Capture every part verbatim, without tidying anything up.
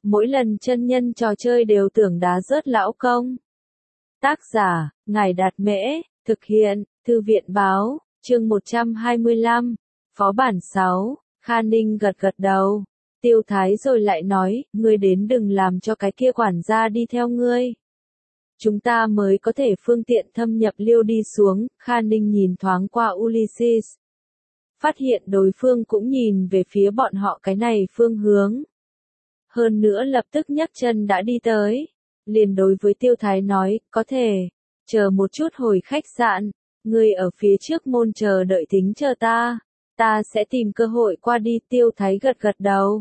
mỗi lần chân nhân trò chơi đều tưởng đá rớt lão công. Tác giả, Ngài Đạt Mễ, thực hiện, Thư viện Báo, chương một trăm hai mươi lăm, phó bản sáu, Kha Ninh gật gật đầu. Tiêu Thái rồi lại nói, ngươi đến đừng làm cho cái kia quản gia đi theo ngươi. Chúng ta mới có thể phương tiện thâm nhập Liêu đi xuống. Kha Ninh nhìn thoáng qua Ulysses. Phát hiện đối phương cũng nhìn về phía bọn họ cái này phương hướng. Hơn nữa lập tức nhấc chân đã đi tới. Liền đối với Tiêu Thái nói, có thể, chờ một chút hồi khách sạn, ngươi ở phía trước môn chờ đợi tính chờ ta, ta sẽ tìm cơ hội qua đi. Tiêu Thái gật gật đầu.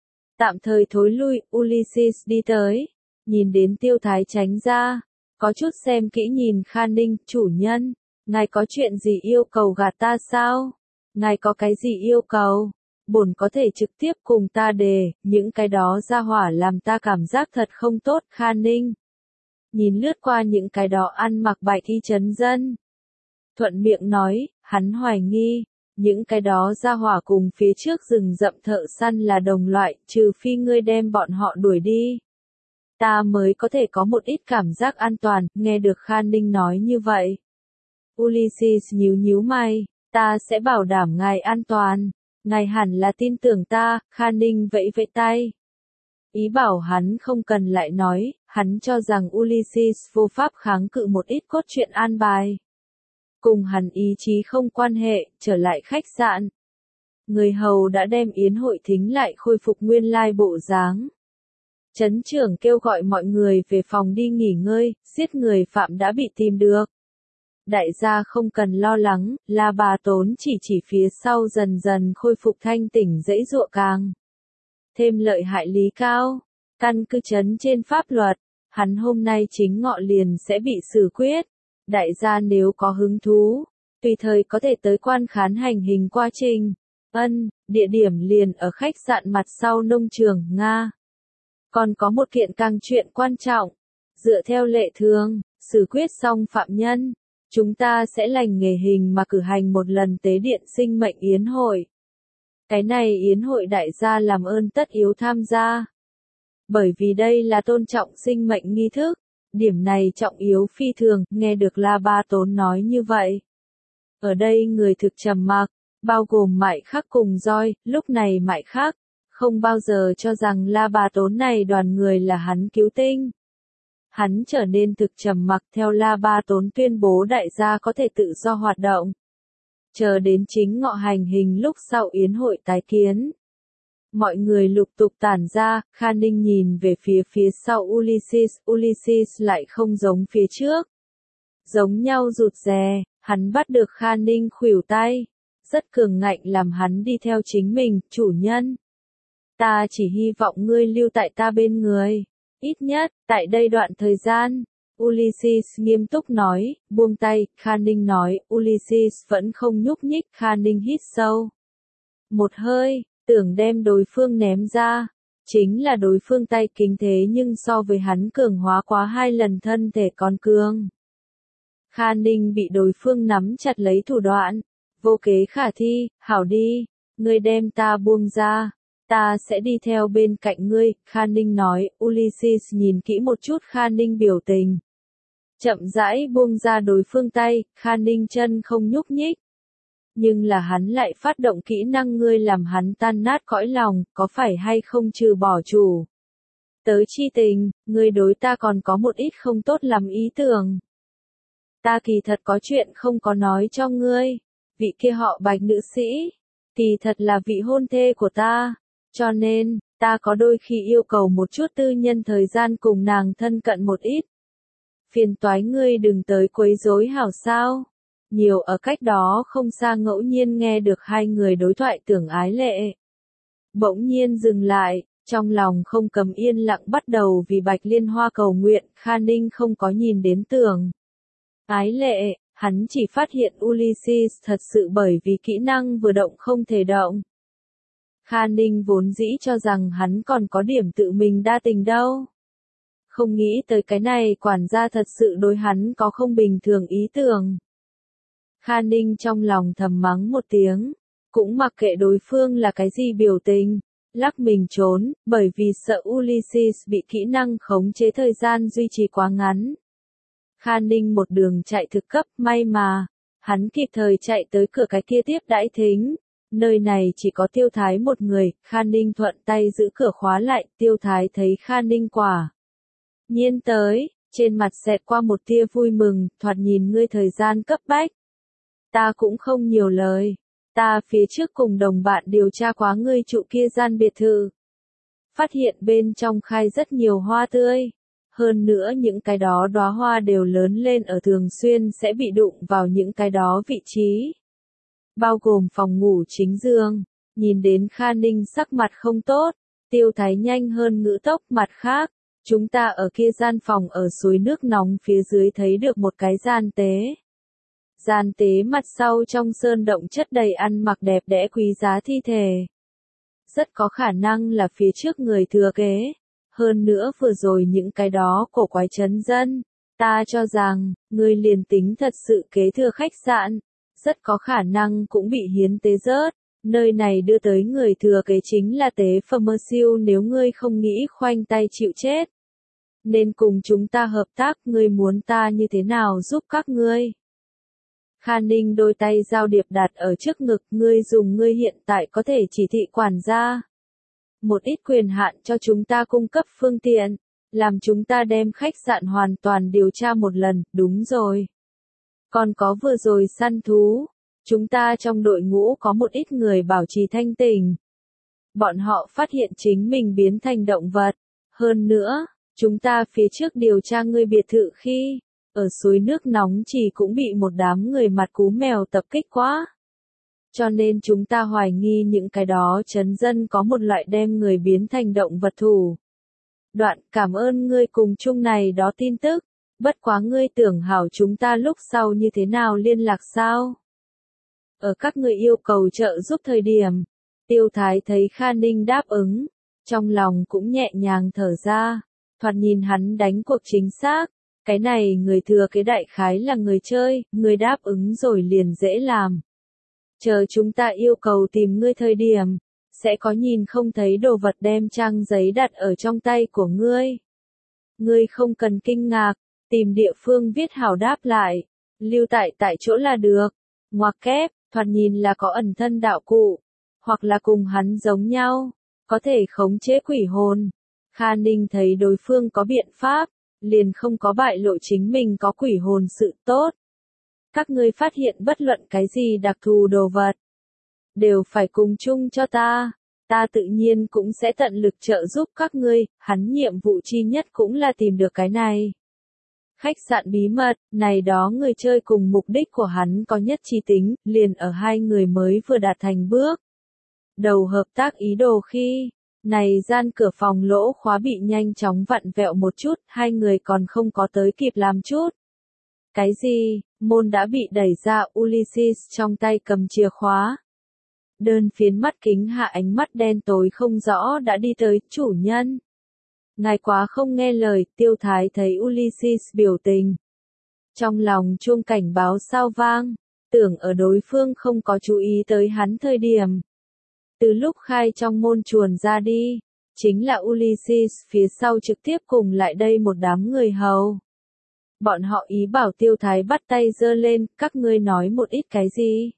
Tạm thời thối lui, Ulysses đi tới, nhìn đến Tiêu Thái tránh ra, có chút xem kỹ nhìn Kha Ninh, chủ nhân, ngài có chuyện gì yêu cầu gạt ta sao? Ngài có cái gì yêu cầu? Bổn có thể trực tiếp cùng ta đề, những cái đó ra hỏa làm ta cảm giác thật không tốt. Kha Ninh nhìn lướt qua những cái đó ăn mặc bạch y chấn dân. Thuận miệng nói, hắn hoài nghi, những cái đó ra hỏa cùng phía trước rừng rậm thợ săn là đồng loại, trừ phi ngươi đem bọn họ đuổi đi. Ta mới có thể có một ít cảm giác an toàn. Nghe được Kha Ninh nói như vậy. Ulysses nhíu nhíu mày, ta sẽ bảo đảm ngài an toàn. Ngài hẳn là tin tưởng ta. Kha Ninh vẫy vẫy tay. Ý bảo hắn không cần lại nói, hắn cho rằng Ulysses vô pháp kháng cự một ít cốt truyện an bài. Cùng hắn ý chí không quan hệ, trở lại khách sạn. Người hầu đã đem yến hội thính lại khôi phục nguyên lai bộ dáng. Trấn trưởng kêu gọi mọi người về phòng đi nghỉ ngơi, giết người phạm đã bị tìm được. Đại gia không cần lo lắng, La Bà Tốn chỉ chỉ phía sau dần dần khôi phục thanh tỉnh dãy dụa càng. Thêm lợi hại Lý Cao, căn cứ trấn trên pháp luật, hắn hôm nay chính ngọ liền sẽ bị xử quyết. Đại gia nếu có hứng thú, tùy thời có thể tới quan khán hành hình quá trình. Ân, địa điểm liền ở khách sạn mặt sau nông trường, Nga. Còn có một kiện càng chuyện quan trọng. Dựa theo lệ thường, xử quyết xong phạm nhân, chúng ta sẽ lành nghề hình mà cử hành một lần tế điện sinh mệnh yến hội. Cái này yến hội đại gia làm ơn tất yếu tham gia. Bởi vì đây là tôn trọng sinh mệnh nghi thức. Điểm này trọng yếu phi thường. Nghe được La Ba Tốn nói như vậy. Ở đây người thực trầm mặc, bao gồm Mại Khắc cùng Roi. Lúc này Mại Khắc không bao giờ cho rằng La Ba Tốn này đoàn người là hắn cứu tinh. Hắn trở nên thực trầm mặc theo La Ba Tốn tuyên bố đại gia có thể tự do hoạt động. Chờ đến chính ngọ hành hình lúc sau yến hội tái kiến. Mọi người lục tục tản ra. Kha Ninh nhìn về phía phía sau Ulysses. Ulysses lại không giống phía trước. Giống nhau rụt rè, hắn bắt được Kha Ninh khuỷu tay. Rất cường ngạnh làm hắn đi theo chính mình, chủ nhân. Ta chỉ hy vọng ngươi lưu tại ta bên người. Ít nhất, tại đây đoạn thời gian. Ulysses nghiêm túc nói, buông tay. Kha Ninh nói, Ulysses vẫn không nhúc nhích. Kha Ninh hít sâu một hơi, tưởng đem đối phương ném ra. Chính là đối phương tay kính thế nhưng so với hắn cường hóa quá hai lần thân thể còn cường. Kha Ninh bị đối phương nắm chặt lấy thủ đoạn. Vô kế khả thi, hảo đi, ngươi đem ta buông ra. Ta sẽ đi theo bên cạnh ngươi. Kha Ninh nói. Ulysses nhìn kỹ một chút Kha Ninh biểu tình. Chậm rãi buông ra đối phương tay. Kha Ninh chân không nhúc nhích. Nhưng là hắn lại phát động kỹ năng ngươi làm hắn tan nát cõi lòng, có phải hay không trừ bỏ chủ. Tới chi tình, ngươi đối ta còn có một ít không tốt lắm ý tưởng. Ta kỳ thật có chuyện không có nói cho ngươi. Vị kia họ Bạch nữ sĩ, kỳ thật là vị hôn thê của ta. Cho nên, ta có đôi khi yêu cầu một chút tư nhân thời gian cùng nàng thân cận một ít. Phiền toái ngươi đừng tới quấy rối hảo sao. Nhiều ở cách đó không xa ngẫu nhiên nghe được hai người đối thoại tưởng ái lệ. Bỗng nhiên dừng lại, trong lòng không cầm yên lặng bắt đầu vì Bạch Liên Hoa cầu nguyện. Kha Ninh không có nhìn đến tưởng ái lệ, hắn chỉ phát hiện Ulysses thật sự bởi vì kỹ năng vừa động không thể động. Kha Ninh vốn dĩ cho rằng hắn còn có điểm tự mình đa tình đâu. Không nghĩ tới cái này quản gia thật sự đối hắn có không bình thường ý tưởng. Kha Ninh trong lòng thầm mắng một tiếng, cũng mặc kệ đối phương là cái gì biểu tình, lắc mình trốn, bởi vì sợ Ulysses bị kỹ năng khống chế thời gian duy trì quá ngắn. Kha Ninh một đường chạy thực cấp, may mà, hắn kịp thời chạy tới cửa cái kia tiếp đãi thính. Nơi này chỉ có Tiêu Thái một người, Kha Ninh thuận tay giữ cửa khóa lại, Tiêu Thái thấy Kha Ninh quả nhiên tới, trên mặt xẹt qua một tia vui mừng, thoạt nhìn ngươi thời gian cấp bách. Ta cũng không nhiều lời, ta phía trước cùng đồng bạn điều tra quá ngươi trụ kia gian biệt thự. Phát hiện bên trong khai rất nhiều hoa tươi, hơn nữa những cái đó đóa hoa đều lớn lên ở thường xuyên sẽ bị đụng vào những cái đó vị trí. Bao gồm phòng ngủ chính giường, nhìn đến Kha Ninh sắc mặt không tốt, Tiêu Thái nhanh hơn ngữ tốc mặt khác, chúng ta ở kia gian phòng ở suối nước nóng phía dưới thấy được một cái gian tế. Gian tế mặt sau trong sơn động chất đầy ăn mặc đẹp đẽ quý giá thi thể. Rất có khả năng là phía trước người thừa kế, hơn nữa vừa rồi những cái đó cổ quái chấn dân, ta cho rằng, người liền tính thật sự kế thừa khách sạn. Rất có khả năng cũng bị hiến tế rớt, nơi này đưa tới người thừa kế chính là tế phẩm mơ siêu nếu ngươi không nghĩ khoanh tay chịu chết. Nên cùng chúng ta hợp tác, ngươi muốn ta như thế nào giúp các ngươi? Kha Ninh đôi tay giao điệp đặt ở trước ngực, ngươi dùng ngươi hiện tại có thể chỉ thị quản gia. Một ít quyền hạn cho chúng ta cung cấp phương tiện, làm chúng ta đem khách sạn hoàn toàn điều tra một lần, đúng rồi. Còn có vừa rồi săn thú, chúng ta trong đội ngũ có một ít người bảo trì thanh tỉnh. Bọn họ phát hiện chính mình biến thành động vật. Hơn nữa, chúng ta phía trước điều tra ngươi biệt thự khi, ở suối nước nóng chỉ cũng bị một đám người mặt cú mèo tập kích quá. Cho nên chúng ta hoài nghi những cái đó chấn dân có một loại đem người biến thành động vật thủ. Đoạn, cảm ơn ngươi cùng chung này đó tin tức. Bất quá ngươi tưởng hảo chúng ta lúc sau như thế nào liên lạc sao? Ở các ngươi yêu cầu trợ giúp thời điểm, Tiêu Thái thấy Kha Ninh đáp ứng, trong lòng cũng nhẹ nhàng thở ra, thoạt nhìn hắn đánh cuộc chính xác, cái này người thừa cái đại khái là người chơi, người đáp ứng rồi liền dễ làm. Chờ chúng ta yêu cầu tìm ngươi thời điểm, sẽ có nhìn không thấy đồ vật đem trang giấy đặt ở trong tay của ngươi. Ngươi không cần kinh ngạc. Tìm địa phương viết hảo đáp lại, lưu tại tại chỗ là được. Ngoặc kép, thoạt nhìn là có ẩn thân đạo cụ, hoặc là cùng hắn giống nhau, có thể khống chế quỷ hồn. Kha Ninh thấy đối phương có biện pháp, liền không có bại lộ chính mình có quỷ hồn sự tốt. Các ngươi phát hiện bất luận cái gì đặc thù đồ vật, đều phải cùng chung cho ta. Ta tự nhiên cũng sẽ tận lực trợ giúp các ngươi, hắn nhiệm vụ chi nhất cũng là tìm được cái này. Khách sạn bí mật, này đó người chơi cùng mục đích của hắn có nhất chi tính, liền ở hai người mới vừa đạt thành bước. Đầu hợp tác ý đồ khi, này gian cửa phòng lỗ khóa bị nhanh chóng vặn vẹo một chút, hai người còn không có tới kịp làm chút. Cái gì, môn đã bị đẩy ra, Ulysses trong tay cầm chìa khóa. Đơn phiến mắt kính hạ ánh mắt đen tối không rõ đã đi tới, chủ nhân. Ngài quá không nghe lời, Tiêu Thái thấy Ulysses biểu tình. Trong lòng chuông cảnh báo sao vang, tưởng ở đối phương không có chú ý tới hắn thời điểm. Từ lúc khai trong môn chuồn ra đi, chính là Ulysses phía sau trực tiếp cùng lại đây một đám người hầu. Bọn họ ý bảo Tiêu Thái bắt tay giơ lên, các ngươi nói một ít cái gì?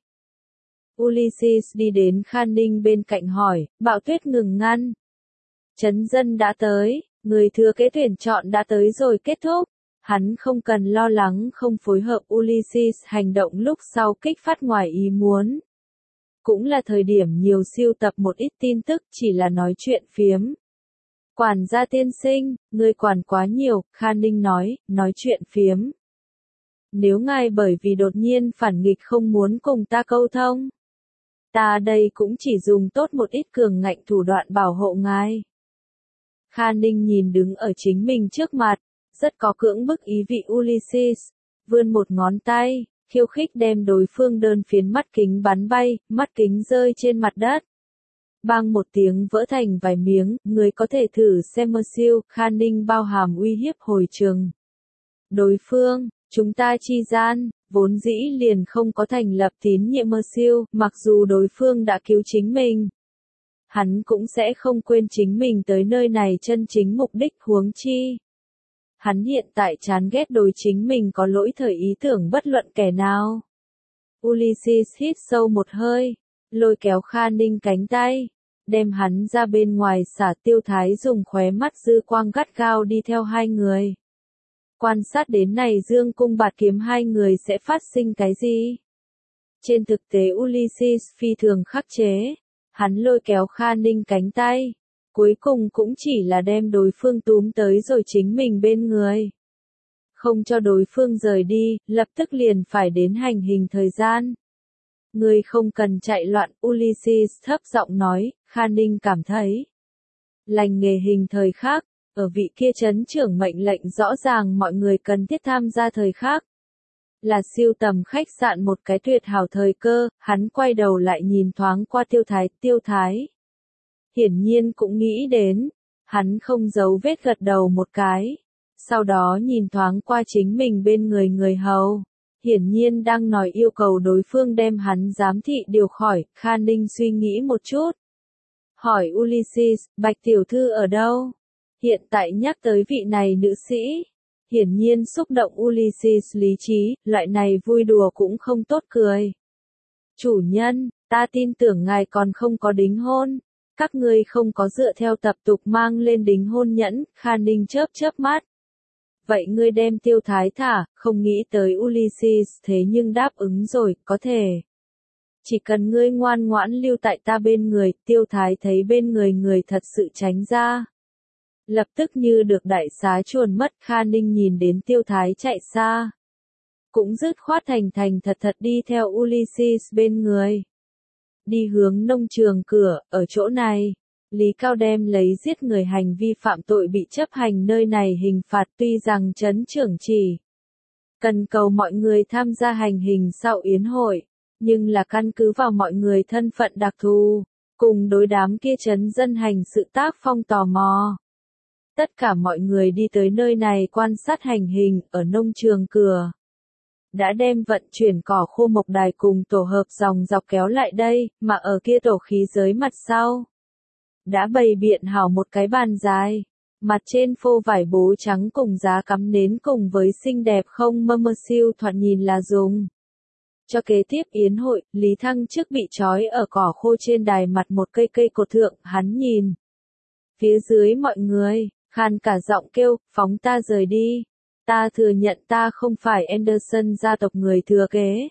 Ulysses đi đến Kha Ninh bên cạnh hỏi, Bạo Tuyết ngừng ngăn. Chấn dân đã tới, người thừa kế tuyển chọn đã tới rồi kết thúc. Hắn không cần lo lắng không phối hợp Ulysses hành động lúc sau kích phát ngoài ý muốn. Cũng là thời điểm nhiều siêu tập một ít tin tức chỉ là nói chuyện phiếm. Quản gia tiên sinh, người quản quá nhiều, Kha Ninh nói, nói chuyện phiếm. Nếu ngài bởi vì đột nhiên phản nghịch không muốn cùng ta câu thông, ta đây cũng chỉ dùng tốt một ít cường ngạnh thủ đoạn bảo hộ ngài. Kha Ninh nhìn đứng ở chính mình trước mặt, rất có cưỡng bức ý vị Ulysses, vươn một ngón tay, khiêu khích đem đối phương đơn phiến mắt kính bắn bay, mắt kính rơi trên mặt đất. Bang một tiếng vỡ thành vài miếng, người có thể thử xem mơ siêu, Kha Ninh bao hàm uy hiếp hồi trường. Đối phương, chúng ta chi gian, vốn dĩ liền không có thành lập tín nhiệm mơ siêu, mặc dù đối phương đã cứu chính mình. hắn cũng sẽ không quên chính mình tới nơi này chân chính mục đích huống chi. Hắn hiện tại chán ghét đối chính mình có lỗi thời ý tưởng bất luận kẻ nào. Ulysses hít sâu một hơi, lôi kéo Kha Ninh cánh tay, đem hắn ra bên ngoài xả. Tiêu Thái dùng khóe mắt dư quang gắt gao đi theo hai người. Quan sát đến này dương cung bạt kiếm hai người sẽ phát sinh cái gì? Trên thực tế Ulysses phi thường khắc chế, hắn lôi kéo Kha Ninh cánh tay, cuối cùng cũng chỉ là đem đối phương túm tới rồi chính mình bên người. Không cho đối phương rời đi, lập tức liền phải đến hành hình thời gian. Ngươi không cần chạy loạn, Ulysses thấp giọng nói. Kha Ninh cảm thấy lành nghề hình thời khác, ở vị kia chấn trưởng mệnh lệnh rõ ràng mọi người cần thiết tham gia thời khác. Là siêu tầm khách sạn một cái tuyệt hảo thời cơ, hắn quay đầu lại nhìn thoáng qua Tiêu Thái. Tiêu Thái hiển nhiên cũng nghĩ đến, hắn không giấu vết gật đầu một cái, sau đó nhìn thoáng qua chính mình bên người người hầu, hiển nhiên đang nói yêu cầu đối phương đem hắn giám thị điều khỏi. Kha Ninh suy nghĩ một chút, hỏi Ulysses, Bạch tiểu thư ở đâu? Hiện tại nhắc tới vị này nữ sĩ, hiển nhiên xúc động Ulysses lý trí, loại này vui đùa cũng không tốt cười. Chủ nhân, ta tin tưởng ngài còn không có đính hôn, các ngươi không có dựa theo tập tục mang lên đính hôn nhẫn. Kha Ninh chớp chớp mắt. Vậy ngươi đem Tiêu Thái thả, không nghĩ tới Ulysses thế nhưng đáp ứng rồi, có thể. Chỉ cần ngươi ngoan ngoãn lưu tại ta bên người. Tiêu Thái thấy bên người người thật sự tránh ra, lập tức như được đại xá chuồn mất. Kha Ninh nhìn đến Tiêu Thái chạy xa, cũng dứt khoát thành thành thật thật đi theo Ulysses bên người. Đi hướng nông trường cửa, ở chỗ này, Lý Cao đem lấy giết người hành vi phạm tội bị chấp hành nơi này hình phạt. Tuy rằng trấn trưởng chỉ cần cầu mọi người tham gia hành hình sau yến hội, nhưng là căn cứ vào mọi người thân phận đặc thù, cùng đối đám kia trấn dân hành sự tác phong tò mò. Tất cả mọi người đi tới nơi này quan sát hành hình. Ở nông trường cửa, đã đem vận chuyển cỏ khô mộc đài cùng tổ hợp dòng dọc kéo lại đây, mà ở kia tổ khí giới mặt sau, đã bày biện hảo một cái bàn dài, mặt trên phô vải bố trắng cùng giá cắm nến cùng với xinh đẹp không mơ mơ siêu thoạt nhìn là dùng cho kế tiếp yến hội. Lý Thăng trước bị trói ở cỏ khô trên đài mặt một cây cây cột thượng, hắn nhìn phía dưới mọi người, khan cả giọng kêu, phóng ta rời đi. Ta thừa nhận ta không phải Anderson gia tộc người thừa kế.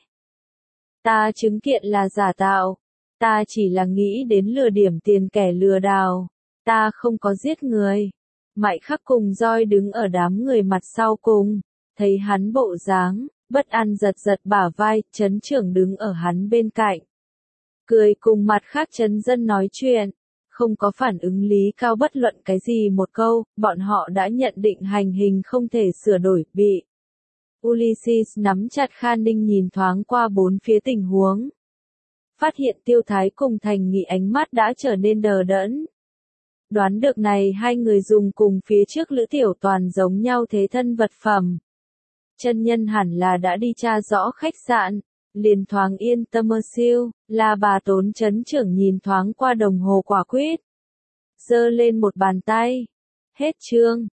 Ta chứng kiện là giả tạo. Ta chỉ là nghĩ đến lừa điểm tiền kẻ lừa đảo. Ta không có giết người. Mại Khắc cùng roi đứng ở đám người mặt sau cùng, thấy hắn bộ dáng, bất an giật giật bả vai. Trấn trưởng đứng ở hắn bên cạnh, cười cùng mặt khác trấn dân nói chuyện, không có phản ứng Lý Cao bất luận cái gì một câu. Bọn họ đã nhận định hành hình không thể sửa đổi. Bị Ulysses nắm chặt. Kha Ninh nhìn thoáng qua bốn phía tình huống, phát hiện Tiêu Thái cùng Thành Nghị ánh mắt đã trở nên đờ đẫn. Đoán được này hai người dùng cùng phía trước Lữ Tiểu Toàn giống nhau thế thân vật phẩm. Chân nhân hẳn là đã đi tra rõ khách sạn, liền thoáng yên tâm siêu. Là bà Tốn trấn trưởng nhìn thoáng qua đồng hồ quả quyết, giơ lên một bàn tay. Hết chương.